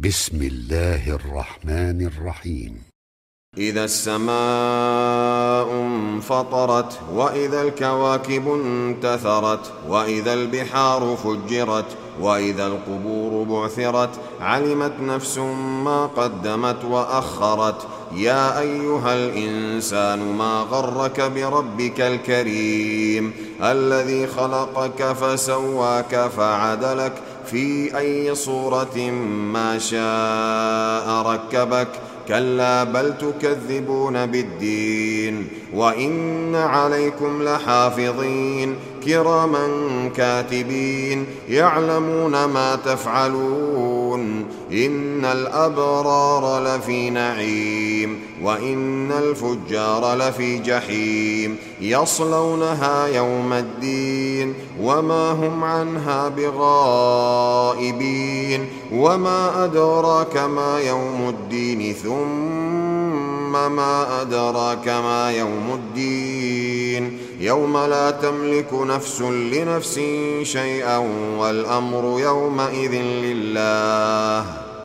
بسم الله الرحمن الرحيم. إذا السماء انفطرت وإذا الكواكب انتثرت وإذا البحار فجرت وإذا القبور بعثرت علمت نفس ما قدمت وأخرت. يا أيها الإنسان ما غرك بربك الكريم الذي خلقك فسواك فعدلك في أي صورة ما شاء ركبك. كلا بل تكذبون بالدين وإن عليكم لحافظين كراما كاتبين يعلمون ما تفعلون. إن الأبرار لفي نعيم وإن الفجار لفي جحيم يصلونها يوم الدين وما هم عنها بغائبين. وما أدراك ما يوم الدين ثم ما أدراك ما يوم الدين يوم لا تملك نفس لنفس شيئا والأمر يومئذ لله.